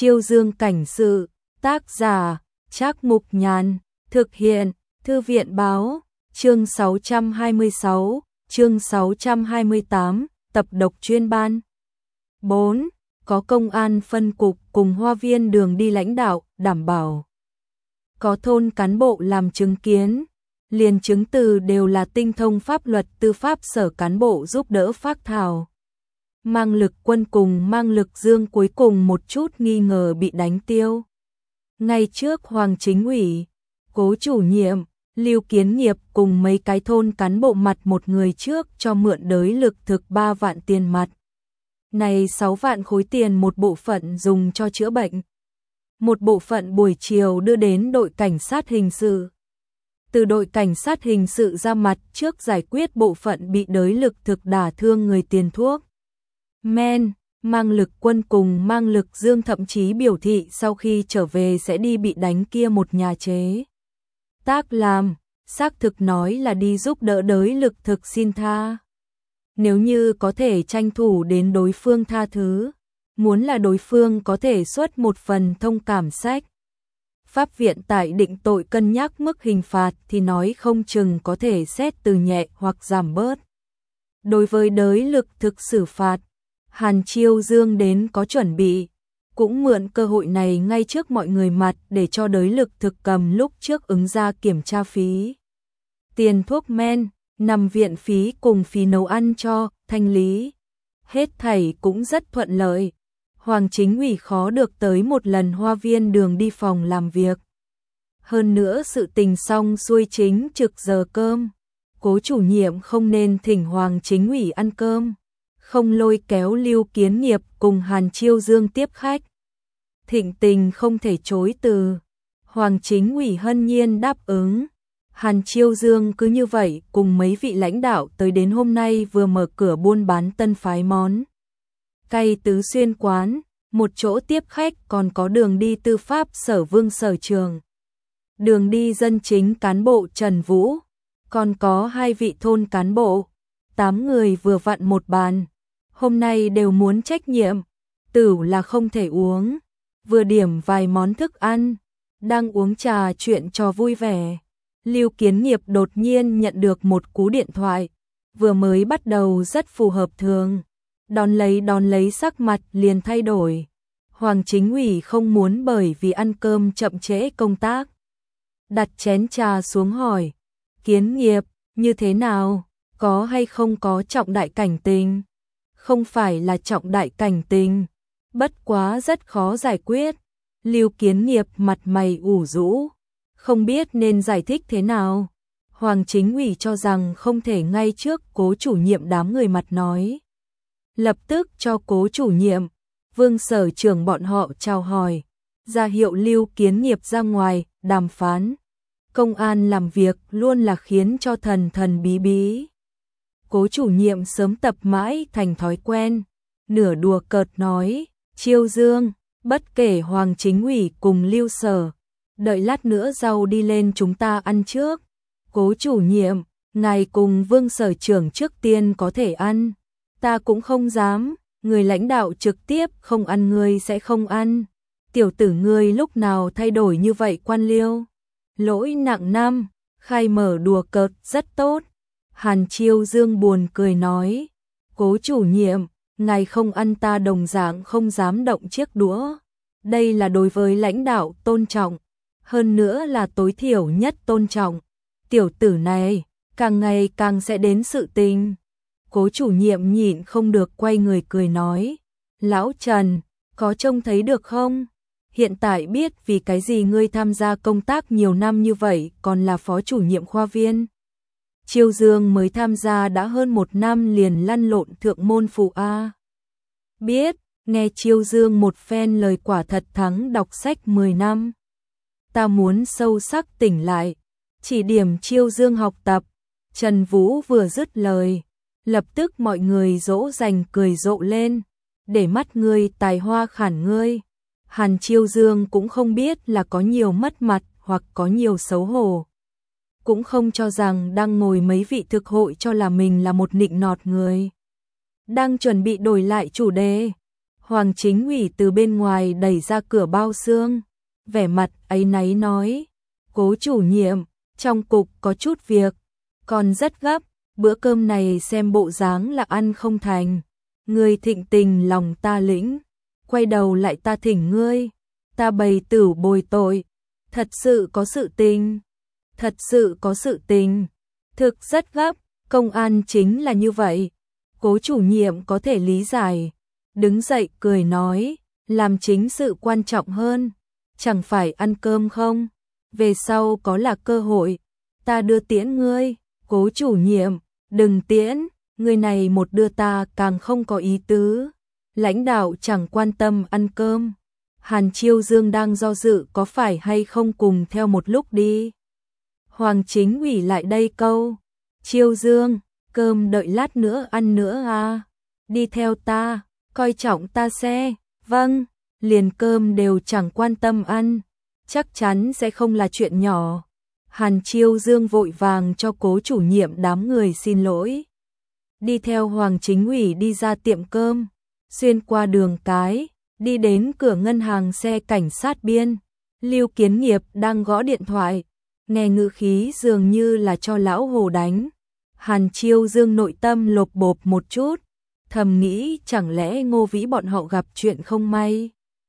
Chiêu Dương cảnh sự, tác giả, Trác Mục Nhàn, thực hiện, Thư viện báo, chương 626, chương 628, tập độc chuyên ban. 4. Có công an phân cục cùng Hoa Viên đường đi lãnh đạo, đảm bảo. Có thôn cán bộ làm chứng kiến, liền chứng từ đều là tinh thông pháp luật tư pháp sở cán bộ giúp đỡ phác thảo. Mang Lực Quân cùng Mang Lực Dương cuối cùng một chút nghi ngờ bị đánh tiêu. Ngay trước Hoàng Chính ủy, Cố chủ nhiệm, Lưu Kiến Nghiệp cùng mấy cái thôn cán bộ mặt một người trước cho mượn đới lực thực 3 vạn tiền mặt. Này 6 vạn khối tiền một bộ phận dùng cho chữa bệnh. Một bộ phận buổi chiều đưa đến đội cảnh sát hình sự. Từ đội cảnh sát hình sự ra mặt trước giải quyết bộ phận bị đới lực thực đả thương người tiền thuốc. Mang Lực Quân cùng Mang Lực Dương thậm chí biểu thị sau khi trở về sẽ đi bị đánh kia một nhà chế tác làm, xác thực nói là đi giúp đỡ đới lực thực xin tha. Nếu như có thể tranh thủ đến đối phương tha thứ, muốn là đối phương có thể xuất một phần thông cảm sách. Pháp viện tại định tội cân nhắc mức hình phạt thì nói không chừng có thể xét từ nhẹ hoặc giảm bớt. Đối với đới lực thực xử phạt, Hàn Chiêu Dương đến có chuẩn bị, cũng mượn cơ hội này ngay trước mọi người mặt để cho đới lực thực cầm lúc trước ứng ra kiểm tra phí. Tiền thuốc men, nằm viện phí cùng phí nấu ăn cho, thanh lý. Hết thảy cũng rất thuận lợi. Hoàng Chính ủy khó được tới một lần Hoa Viên đường đi phòng làm việc. Hơn nữa sự tình xong xuôi chính trực giờ cơm. Cố chủ nhiệm không nên thỉnh Hoàng Chính ủy ăn cơm. Không lôi kéo Lưu Kiến Nghiệp cùng Hàn Chiêu Dương tiếp khách. Thịnh tình không thể chối từ. Hoàng Chính ủy hân nhiên đáp ứng. Hàn Chiêu Dương cứ như vậy cùng mấy vị lãnh đạo tới đến hôm nay vừa mở cửa buôn bán tân phái món cay Tứ Xuyên quán, một chỗ tiếp khách còn có đường đi tư pháp sở Vương Sở Trường, đường đi dân chính cán bộ Trần Vũ, còn có 2 vị thôn cán bộ, 8 người vừa vặn một bàn. Hôm nay đều muốn trách nhiệm, tửu là không thể uống, vừa điểm vài món thức ăn, đang uống trà chuyện trò vui vẻ. Lưu Kiến Nghiệp đột nhiên nhận được một cú điện thoại, vừa mới bắt đầu rất phù hợp thường, đón lấy sắc mặt liền thay đổi. Hoàng Chính ủy không muốn bởi vì ăn cơm chậm trễ công tác. Đặt chén trà xuống hỏi, Kiến Nghiệp, như thế nào, có hay không có trọng đại cảnh tình? Không phải là trọng đại cảnh tình, bất quá rất khó giải quyết. Lưu Kiến Nghiệp mặt mày ủ rũ, không biết nên giải thích thế nào. Hoàng Chính ủy cho rằng không thể ngay trước Cố chủ nhiệm đám người mặt nói. Lập tức cho Cố chủ nhiệm, Vương Sở Trưởng bọn họ chào hỏi, ra hiệu Lưu Kiến Nghiệp ra ngoài đàm phán. Công an làm việc luôn là khiến cho thần thần bí bí. Cố chủ nhiệm sớm tập mãi thành thói quen, nửa đùa cợt nói, Chiêu Dương, bất kể Hoàng Chính ủy cùng Lưu Sở, đợi lát nữa rau đi lên chúng ta ăn trước. Cố chủ nhiệm, ngài cùng Vương Sở Trưởng trước tiên có thể ăn, ta cũng không dám, người lãnh đạo trực tiếp không ăn ngươi sẽ không ăn. Tiểu tử ngươi lúc nào thay đổi như vậy quan liêu? Lỗi nặng năm, khai mở đùa cợt rất tốt. Hàn Chiêu Dương buồn cười nói, Cố chủ nhiệm, ngài không ăn ta đồng dạng không dám động chiếc đũa. Đây là đối với lãnh đạo tôn trọng, hơn nữa là tối thiểu nhất tôn trọng. Tiểu tử này, càng ngày càng sẽ đến sự tình. Cố chủ nhiệm nhịn không được quay người cười nói, Lão Trần, có trông thấy được không? Hiện tại biết vì cái gì ngươi tham gia công tác nhiều năm như vậy còn là phó chủ nhiệm khoa viên. Chiêu Dương mới tham gia đã hơn 1 năm liền lăn lộn thượng môn phụ A. Biết, nghe Chiêu Dương một phen lời quả thật thắng đọc sách 10 năm. Ta muốn sâu sắc tỉnh lại, chỉ điểm Chiêu Dương học tập. Trần Vũ vừa dứt lời, lập tức mọi người dỗ dành cười rộ lên, để mắt ngươi tài hoa khản ngươi. Hàn Chiêu Dương cũng không biết là có nhiều mất mặt hoặc có nhiều xấu hổ. Cũng không cho rằng đang ngồi mấy vị thực hội cho là mình là một nịnh nọt người. Đang chuẩn bị đổi lại chủ đề. Hoàng Chính Ủy từ bên ngoài đẩy ra cửa bao xương, vẻ mặt áy náy nói, Cố chủ nhiệm, trong cục có chút việc, còn rất gấp, bữa cơm này xem bộ dáng là ăn không thành. Ngươi thịnh tình lòng ta lĩnh, quay đầu lại ta thỉnh ngươi, ta bày tửu bồi tội, thật sự có sự tình, thật sự có sự tình, thực rất gấp, công an chính là như vậy. Cố chủ nhiệm có thể lý giải, đứng dậy cười nói, làm chính sự quan trọng hơn, chẳng phải ăn cơm không, về sau có là cơ hội, ta đưa tiễn ngươi. Cố chủ nhiệm, đừng tiễn, người này một đưa ta càng không có ý tứ, lãnh đạo chẳng quan tâm ăn cơm. Hàn Chiêu Dương đang do dự có phải hay không cùng theo một lúc đi. Hoàng Chính Ủy lại đây câu, Chiêu Dương, cơm đợi lát nữa ăn nữa à, đi theo ta, coi trọng ta xe, vâng, liền cơm đều chẳng quan tâm ăn, chắc chắn sẽ không là chuyện nhỏ. Hàn Chiêu Dương vội vàng cho cố chủ nhiệm đám người xin lỗi. Đi theo Hoàng Chính Ủy đi ra tiệm cơm, xuyên qua đường cái, đi đến cửa ngân hàng xe cảnh sát biên. Lưu Kiến Nghiệp đang gõ điện thoại, nghe ngữ khí dường như là cho lão Hồ đánh. Hàn Chiêu Dương nội tâm lột bột một chút, thầm nghĩ chẳng lẽ Ngô Vĩ bọn họ gặp chuyện không may.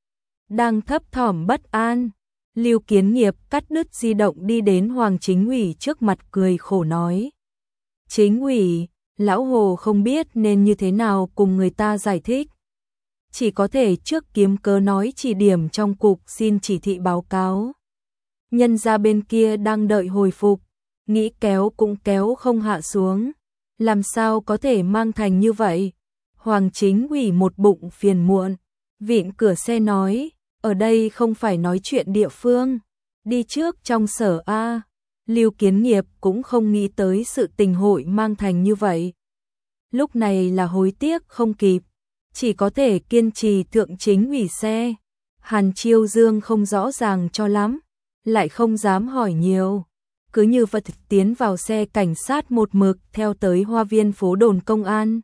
Đang thấp thỏm bất an, Lưu Kiến Nghiệp cắt đứt di động đi đến Hoàng Chính Ủy trước mặt cười khổ nói. Chính ủy, lão Hồ không biết nên như thế nào cùng người ta giải thích. Chỉ có thể trước kiếm cớ nói chỉ điểm trong cục xin chỉ thị báo cáo. Nhân ra bên kia đang đợi hồi phục, nghĩ kéo cũng kéo không hạ xuống. Làm sao có thể mang thành như vậy? Hoàng Chính Ủy một bụng phiền muộn, vịn cửa xe nói. Ở đây không phải nói chuyện địa phương, đi trước trong sở A. Lưu Kiến Nghiệp cũng không nghĩ tới sự tình hội mang thành như vậy. Lúc này là hối tiếc không kịp, chỉ có thể kiên trì thượng chính ủy xe. Hàn Chiêu Dương không rõ ràng cho lắm, lại không dám hỏi nhiều. Cứ như vật tiến vào xe cảnh sát một mực theo tới hoa viên phố đồn công an.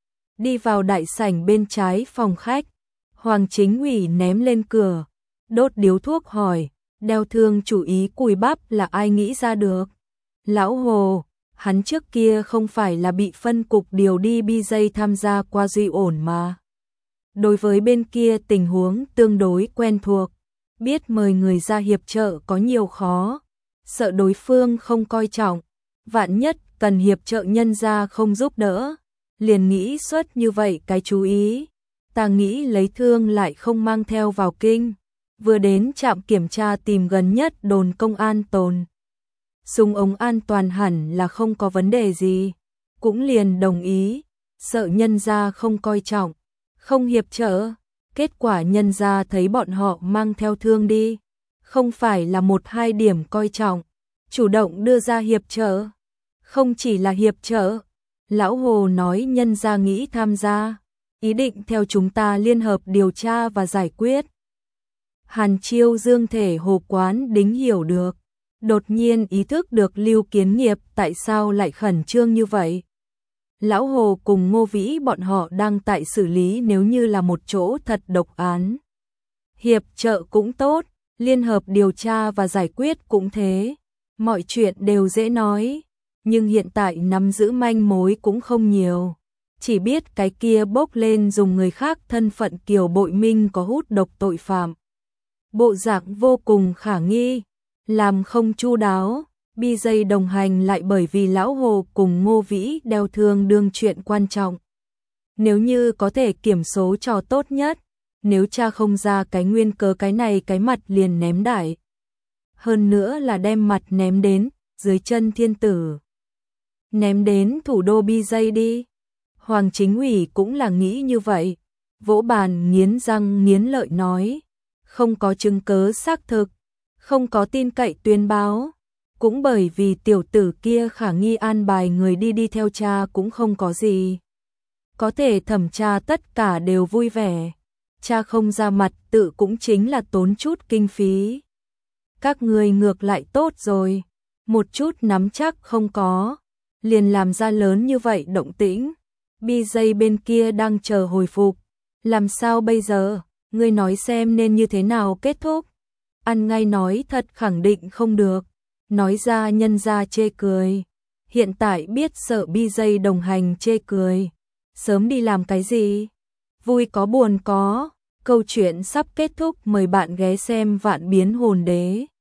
Đi vào đại sảnh bên trái phòng khách. Hoàng Chính Ủy ném lên cửa, đốt điếu thuốc hỏi, đeo thương chủ ý cùi bắp là ai nghĩ ra được? Lão Hồ, hắn trước kia không phải là bị phân cục điều đi BJ tham gia qua Duy ổn mà. Đối với bên kia tình huống tương đối quen thuộc, biết mời người ra hiệp trợ có nhiều khó, sợ đối phương không coi trọng, vạn nhất cần hiệp trợ nhân ra không giúp đỡ, liền nghĩ suốt như vậy cái chú ý. Ta nghĩ lấy thương lại không mang theo vào kinh, vừa đến trạm kiểm tra tìm gần nhất đồn công an tồn. Súng ống an toàn hẳn là không có vấn đề gì, cũng liền đồng ý, sợ nhân gia không coi trọng, không hiệp trợ. Kết quả nhân gia thấy bọn họ mang theo thương đi, không phải là một hai điểm coi trọng, chủ động đưa ra hiệp trợ. Không chỉ là hiệp trợ, lão Hồ nói nhân gia nghĩ tham gia, ý định theo chúng ta liên hợp điều tra và giải quyết. Hàn Chiêu Dương thể hồ quán đính hiểu được, đột nhiên ý thức được Lưu Kiến Nghiệp tại sao lại khẩn trương như vậy. Lão Hồ cùng Ngô Vĩ bọn họ đang tại xử lý nếu như là một chỗ thật độc án. Hiệp trợ cũng tốt, liên hợp điều tra và giải quyết cũng thế, mọi chuyện đều dễ nói, nhưng hiện tại nắm giữ manh mối cũng không nhiều. Chỉ biết cái kia bốc lên dùng người khác thân phận Kiều Bội Minh có hút độc tội phạm. Bộ dạng vô cùng khả nghi, làm không chu đáo, BJ đồng hành lại bởi vì lão Hồ cùng Ngô Vĩ đeo thương đương chuyện quan trọng. Nếu như có thể kiểm số cho tốt nhất, nếu tra không ra cái nguyên cớ cái này cái mặt liền ném đại. Hơn nữa là đem mặt ném đến dưới chân thiên tử. Ném đến thủ đô BJ đi. Hoàng Chính Ủy cũng là nghĩ như vậy, vỗ bàn nghiến răng nghiến lợi nói, không có chứng cứ xác thực, không có tin cậy tuyên báo, cũng bởi vì tiểu tử kia khả nghi an bài người đi theo cha cũng không có gì. Có thể thẩm tra tất cả đều vui vẻ, cha không ra mặt tự cũng chính là tốn chút kinh phí. Các người ngược lại tốt rồi, một chút nắm chắc không có, liền làm ra lớn như vậy động tĩnh. BJ bên kia đang chờ hồi phục, Làm sao bây giờ, ngươi nói xem nên như thế nào kết thúc. Ăn ngay nói thật khẳng định không được, nói ra nhân ra chê cười. Hiện tại biết sợ BJ đồng hành chê cười, sớm đi làm cái gì? Vui có buồn có, câu chuyện sắp kết thúc, mời bạn ghé xem Vạn Biến Hồn Đế.